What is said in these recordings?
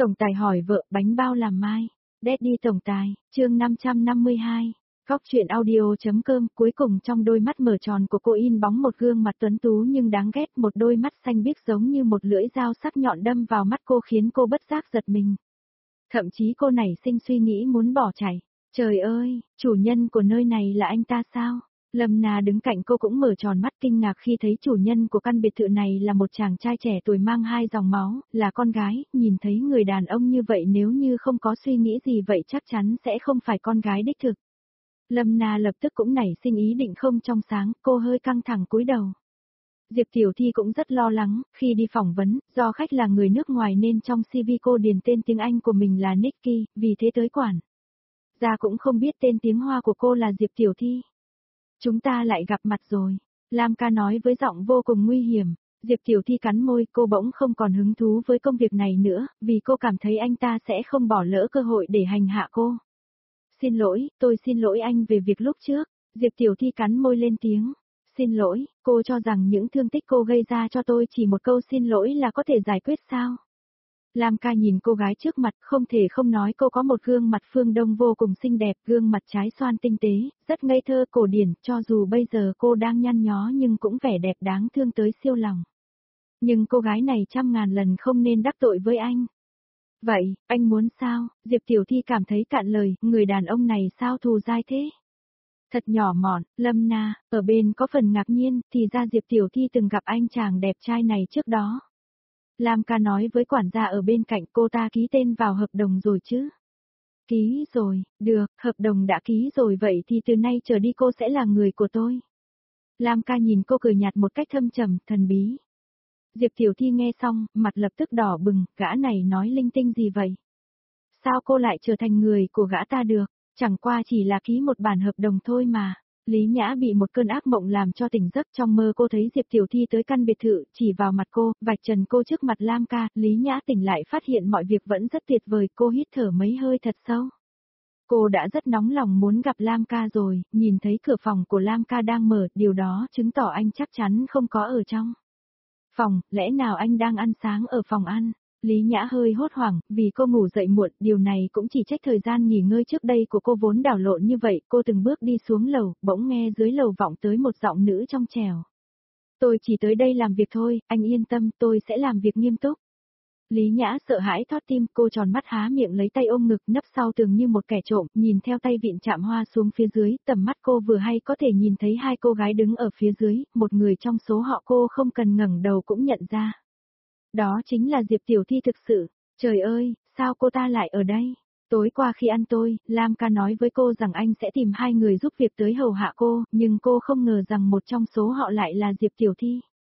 Tổng tài hỏi vợ bánh bao làm mai. Daddy tổng tài, chương 552. Góc truyện audio.com. Cuối cùng trong đôi mắt mở tròn của cô in bóng một gương mặt tuấn tú nhưng đáng ghét, một đôi mắt xanh biếc giống như một lưỡi dao sắc nhọn đâm vào mắt cô khiến cô bất giác giật mình. Thậm chí cô nảy sinh suy nghĩ muốn bỏ chạy. Trời ơi, chủ nhân của nơi này là anh ta sao? Lâm Na đứng cạnh cô cũng mở tròn mắt kinh ngạc khi thấy chủ nhân của căn biệt thự này là một chàng trai trẻ tuổi mang hai dòng máu, là con gái, nhìn thấy người đàn ông như vậy nếu như không có suy nghĩ gì vậy chắc chắn sẽ không phải con gái đích thực. Lâm Na lập tức cũng nảy sinh ý định không trong sáng, cô hơi căng thẳng cúi đầu. Diệp Tiểu Thi cũng rất lo lắng, khi đi phỏng vấn, do khách là người nước ngoài nên trong CV cô điền tên tiếng Anh của mình là Nikki, vì thế tới quản gia cũng không biết tên tiếng Hoa của cô là Diệp Tiểu Thi. Chúng ta lại gặp mặt rồi, Lam Ca nói với giọng vô cùng nguy hiểm. Diệp Tiểu Thi cắn môi, cô bỗng không còn hứng thú với công việc này nữa, vì cô cảm thấy anh ta sẽ không bỏ lỡ cơ hội để hành hạ cô. Xin lỗi, tôi xin lỗi anh về việc lúc trước. Diệp Tiểu Thi cắn môi lên tiếng. Xin lỗi, cô cho rằng những thương tích cô gây ra cho tôi chỉ một câu xin lỗi là có thể giải quyết sao? Lam Ca nhìn cô gái trước mặt, không thể không nói cô có một gương mặt phương Đông vô cùng xinh đẹp, gương mặt trái xoan tinh tế, rất ngây thơ cổ điển, cho dù bây giờ cô đang nhăn nhó nhưng cũng vẻ đẹp đáng thương tới siêu lòng. Nhưng cô gái này trăm ngàn lần không nên đắc tội với anh. Vậy, anh muốn sao? Diệp Tiểu Thi cảm thấy cạn lời, người đàn ông này sao thù dai thế? Thật nhỏ mọn, Lâm Na, ở bên có phần ngạc nhiên, thì ra Diệp Tiểu Thi từng gặp anh chàng đẹp trai này trước đó. Lam Ca nói với quản gia ở bên cạnh, cô ta ký tên vào hợp đồng rồi chứ? Ký rồi, được, hợp đồng đã ký rồi, vậy thì từ nay trở đi cô sẽ là người của tôi. Lam Ca nhìn cô cười nhạt một cách thâm trầm, thần bí. Diệp Tiểu Thi nghe xong, mặt lập tức đỏ bừng, gã này nói linh tinh gì vậy? Sao cô lại trở thành người của gã ta được? Chẳng qua chỉ là ký một bản hợp đồng thôi mà. Lý Nhã bị một cơn ác mộng làm cho tỉnh giấc, trong mơ cô thấy Diệp Tiểu Thi tới căn biệt thự, chỉ vào mặt cô, vạch trần cô trước mặt Lam Ca. Lý Nhã tỉnh lại phát hiện mọi việc vẫn rất tuyệt vời, cô hít thở mấy hơi thật sâu. Cô đã rất nóng lòng muốn gặp Lam Ca rồi, nhìn thấy cửa phòng của Lam Ca đang mở, điều đó chứng tỏ anh chắc chắn không có ở trong phòng, lẽ nào anh đang ăn sáng ở phòng ăn? Lý Nhã hơi hốt hoảng, vì cô ngủ dậy muộn, điều này cũng chỉ trách thời gian nghỉ ngơi trước đây của cô vốn đảo lộn như vậy, cô từng bước đi xuống lầu, bỗng nghe dưới lầu vọng tới một giọng nữ trong trẻo. Tôi chỉ tới đây làm việc thôi, anh yên tâm, tôi sẽ làm việc nghiêm túc. Lý Nhã sợ hãi thót tim, cô tròn mắt há miệng lấy tay ôm ngực, nấp sau tường như một kẻ trộm, nhìn theo tay vịn chạm hoa xuống phía dưới, tầm mắt cô vừa hay có thể nhìn thấy hai cô gái đứng ở phía dưới, một người trong số họ cô không cần ngẩng đầu cũng nhận ra. Đó chính là Diệp Tiểu Thi thực sự. Trời ơi, sao cô ta lại ở đây? Tối qua khi ăn tôi, Lam Ca nói với cô rằng anh sẽ tìm hai người giúp việc tới hầu hạ cô, nhưng cô không ngờ rằng một trong số họ lại là Diệp Tiểu Thi.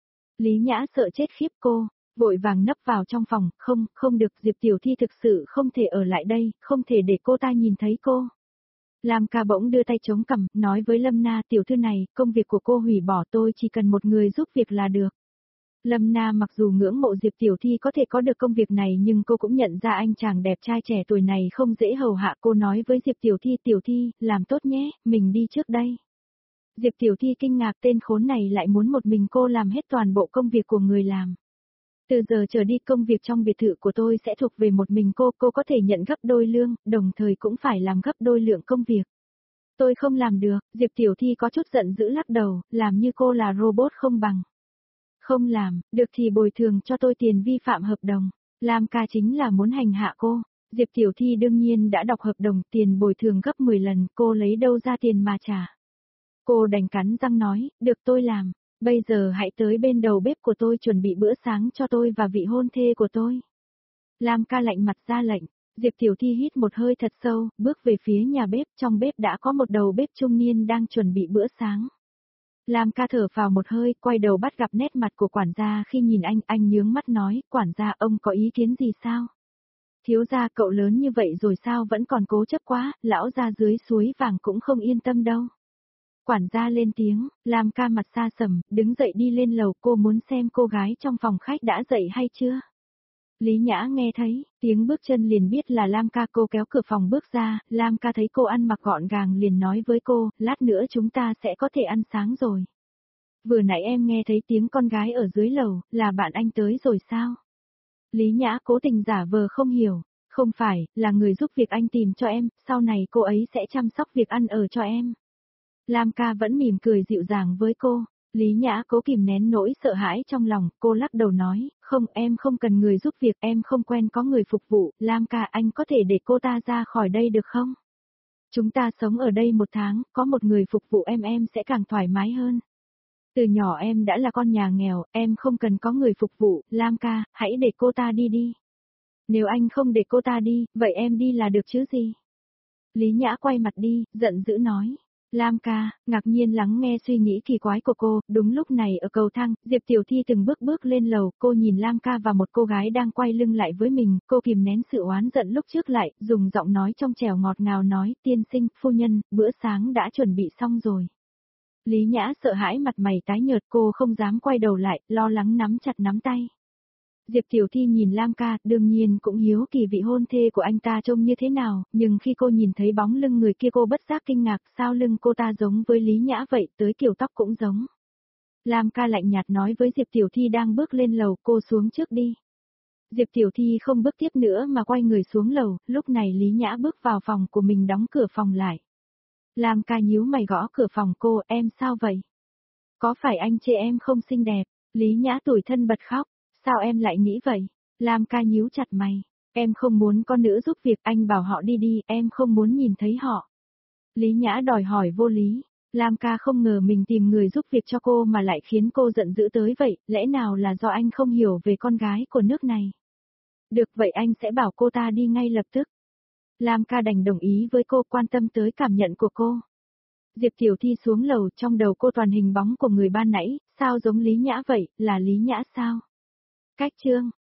Lý Nhã sợ chết khiếp cô, vội vàng nấp vào trong phòng, không được, Diệp Tiểu Thi thực sự không thể ở lại đây, không thể để cô ta nhìn thấy cô. Lam Ca bỗng đưa tay chống cằm, nói với Lâm Na, tiểu thư này, công việc của cô hủy bỏ, tôi chỉ cần một người giúp việc là được. Lâm Na mặc dù ngưỡng mộ Diệp Tiểu Thi có thể có được công việc này nhưng cô cũng nhận ra anh chàng đẹp trai trẻ tuổi này không dễ hầu hạ, cô nói với Diệp Tiểu Thi, làm tốt nhé, mình đi trước đây. Diệp Tiểu Thi kinh ngạc, tên khốn này lại muốn một mình cô làm hết toàn bộ công việc của người làm. Từ giờ trở đi công việc trong biệt thự của tôi sẽ thuộc về một mình cô có thể nhận gấp đôi lương, đồng thời cũng phải làm gấp đôi lượng công việc. Tôi không làm được, Diệp Tiểu Thi có chút giận dữ lắc đầu, làm như cô là robot không bằng. Không làm, được thì bồi thường cho tôi tiền vi phạm hợp đồng. Lam Ca chính là muốn hành hạ cô. Diệp Tiểu Thi đương nhiên đã đọc hợp đồng, tiền bồi thường gấp 10 lần, cô lấy đâu ra tiền mà trả. Cô đành cắn răng nói, được tôi làm, bây giờ hãy tới bên đầu bếp của tôi chuẩn bị bữa sáng cho tôi và vị hôn thê của tôi. Lam Ca lạnh mặt ra lệnh, Diệp Tiểu Thi hít một hơi thật sâu, bước về phía nhà bếp, trong bếp đã có một đầu bếp trung niên đang chuẩn bị bữa sáng. Lam Ca thở phào một hơi, quay đầu bắt gặp nét mặt của quản gia khi nhìn anh nhướng mắt nói, quản gia ông có ý kiến gì sao? Thiếu gia cậu lớn như vậy rồi sao vẫn còn cố chấp quá, lão gia dưới suối vàng cũng không yên tâm đâu. Quản gia lên tiếng, Lam Ca mặt xa sầm, đứng dậy đi lên lầu, cô muốn xem cô gái trong phòng khách đã dậy hay chưa? Lý Nhã nghe thấy, tiếng bước chân liền biết là Lam Ca, cô kéo cửa phòng bước ra, Lam Ca thấy cô ăn mặc gọn gàng liền nói với cô, lát nữa chúng ta sẽ có thể ăn sáng rồi. Vừa nãy em nghe thấy tiếng con gái ở dưới lầu, là bạn anh tới rồi sao? Lý Nhã cố tình giả vờ không hiểu. Không phải, là người giúp việc anh tìm cho em, sau này cô ấy sẽ chăm sóc việc ăn ở cho em. Lam ca vẫn mỉm cười dịu dàng với cô. Lý Nhã cố kìm nén nỗi sợ hãi trong lòng, cô lắc đầu nói, không em không cần người giúp việc, em không quen có người phục vụ, Lam ca anh có thể để cô ta ra khỏi đây được không? Chúng ta sống ở đây 1 tháng, có một người phục vụ em sẽ càng thoải mái hơn. Từ nhỏ em đã là con nhà nghèo, em không cần có người phục vụ, Lam ca, hãy để cô ta đi đi. Nếu anh không để cô ta đi, vậy em đi là được chứ gì? Lý Nhã quay mặt đi, giận dữ nói. Lam ca, ngạc nhiên lắng nghe suy nghĩ kỳ quái của cô, đúng lúc này ở cầu thang, Diệp Tiểu Thi từng bước bước lên lầu, cô nhìn Lam ca và một cô gái đang quay lưng lại với mình, cô kìm nén sự oán giận lúc trước lại, dùng giọng nói trong trẻo ngọt ngào nói, tiên sinh, phu nhân, bữa sáng đã chuẩn bị xong rồi. Lý Nhã sợ hãi mặt mày tái nhợt, cô không dám quay đầu lại, lo lắng nắm chặt nắm tay. Diệp Tiểu Thi nhìn Lam ca, đương nhiên cũng hiếu kỳ vị hôn thê của anh ta trông như thế nào, nhưng khi cô nhìn thấy bóng lưng người kia cô bất giác kinh ngạc, sao lưng cô ta giống với Lý Nhã vậy, tới kiểu tóc cũng giống. Lam ca lạnh nhạt nói với Diệp Tiểu Thi đang bước lên lầu, cô xuống trước đi. Diệp Tiểu Thi không bước tiếp nữa mà quay người xuống lầu, lúc này Lý Nhã bước vào phòng của mình đóng cửa phòng lại. Lam ca nhíu mày gõ cửa phòng cô, em sao vậy? Có phải anh chê em không xinh đẹp? Lý Nhã tủi thân bật khóc. Sao em lại nghĩ vậy? Lam ca nhíu chặt mày. Em không muốn con nữ giúp việc, anh bảo họ đi đi, em không muốn nhìn thấy họ. Lý Nhã đòi hỏi vô lý. Lam ca không ngờ mình tìm người giúp việc cho cô mà lại khiến cô giận dữ tới vậy, lẽ nào là do anh không hiểu về con gái của nước này? Được vậy anh sẽ bảo cô ta đi ngay lập tức. Lam ca đành đồng ý với cô, quan tâm tới cảm nhận của cô. Diệp Tiểu Thi xuống lầu, trong đầu cô toàn hình bóng của người ban nãy, sao giống Lý Nhã vậy, là Lý Nhã sao? Cách chương